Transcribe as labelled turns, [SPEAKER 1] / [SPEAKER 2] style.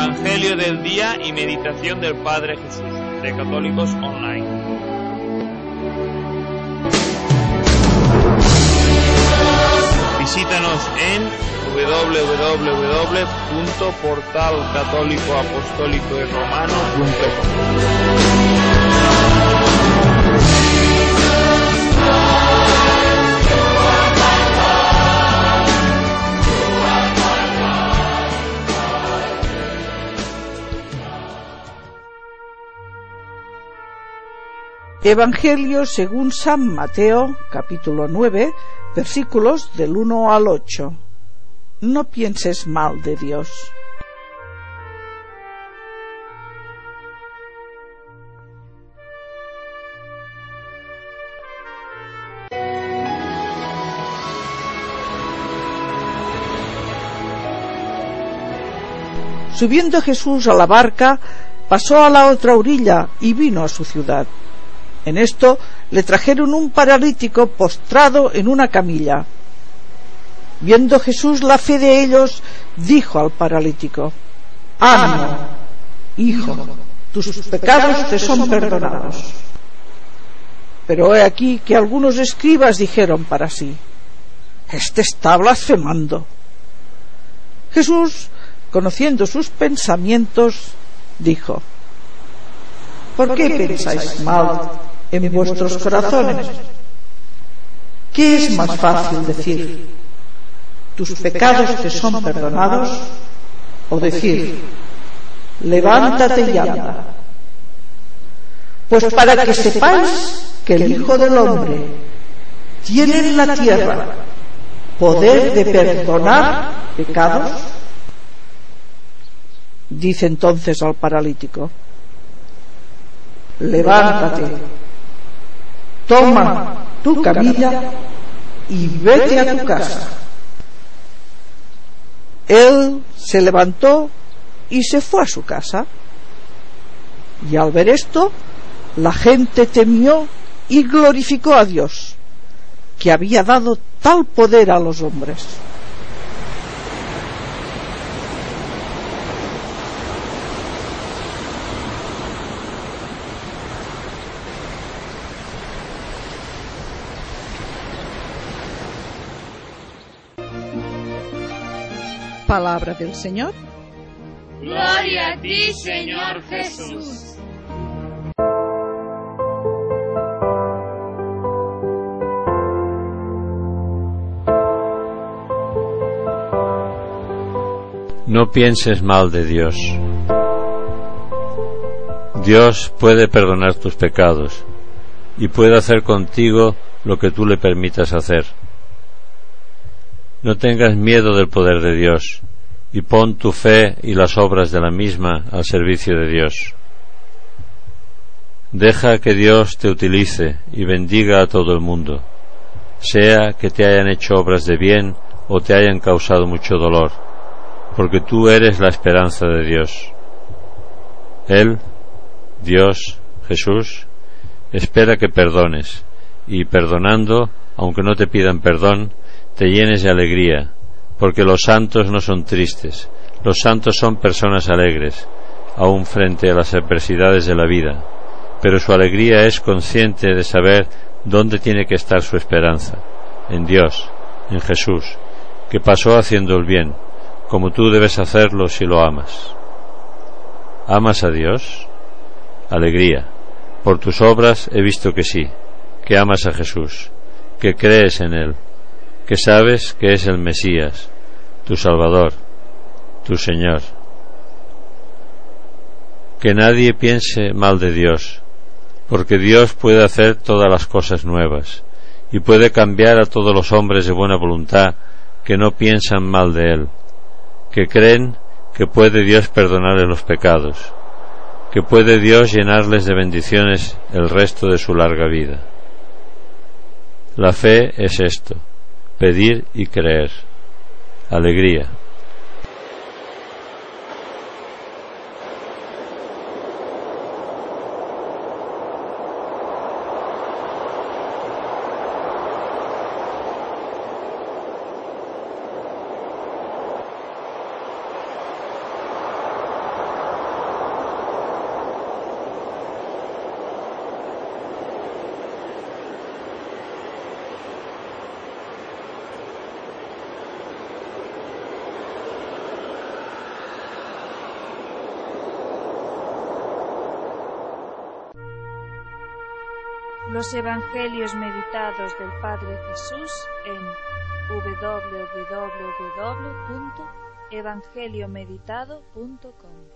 [SPEAKER 1] Evangelio del día y meditación del Padre Jesús, de Católicos Online. Visítanos en www.portalcatólicoapostólicoyromano.com.
[SPEAKER 2] Evangelio según San Mateo, capítulo 9, versículos del 1 al 8. No pienses mal de Dios. Subiendo Jesús a la barca, pasó a la otra orilla y vino a su ciudad. En esto le trajeron un paralítico postrado en una camilla. Viendo Jesús la fe de ellos, dijo al paralítico: «Ánimo, hijo, tus pecados te son perdonados». Pero he aquí que algunos escribas dijeron para sí: «Este está blasfemando». Jesús, conociendo sus pensamientos, dijo: «¿Por qué pensáis mal en vuestros corazones? ¿Qué es más fácil decir: tus pecados te son perdonados, o decir: levántate y anda? Pues para que sepáis que el Hijo del Hombre tiene en la tierra poder de perdonar pecados». Dice entonces al paralítico: «Levántate, toma tu camilla y vete a tu casa». Él se levantó y se fue a su casa. Y al ver esto, la gente temió y glorificó a Dios, que había dado tal poder a los hombres. Palabra del Señor.
[SPEAKER 3] Gloria a ti, Señor Jesús.
[SPEAKER 4] No pienses mal de Dios. Dios puede perdonar tus pecados y puede hacer contigo lo que tú le permitas hacer. No tengas miedo del poder de Dios y pon tu fe y las obras de la misma al servicio de Dios. Deja que Dios te utilice y bendiga a todo el mundo, sea que te hayan hecho obras de bien o te hayan causado mucho dolor, porque tú eres la esperanza de Dios. Él, Dios, Jesús, espera que perdones y, perdonando, aunque no te pidan perdón, te llenes de alegría, porque los santos no son tristes, los santos son personas alegres, aun frente a las adversidades de la vida, pero su alegría es consciente de saber dónde tiene que estar su esperanza, en Dios, en Jesús, que pasó haciendo el bien, como tú debes hacerlo si lo amas. ¿Amas a Dios? Alegría. Por tus obras he visto que sí, que amas a Jesús, que crees en Él, que sabes que es el Mesías, tu Salvador, tu Señor. Que nadie piense mal de Dios, porque Dios puede hacer todas las cosas nuevas y puede cambiar a todos los hombres de buena voluntad que no piensan mal de Él, que creen que puede Dios perdonarles los pecados, que puede Dios llenarles de bendiciones el resto de su larga vida. La fe es esto: pedir y creer. Alegría.
[SPEAKER 5] Los Evangelios meditados del Padre Jesús en www.evangeliomeditado.com.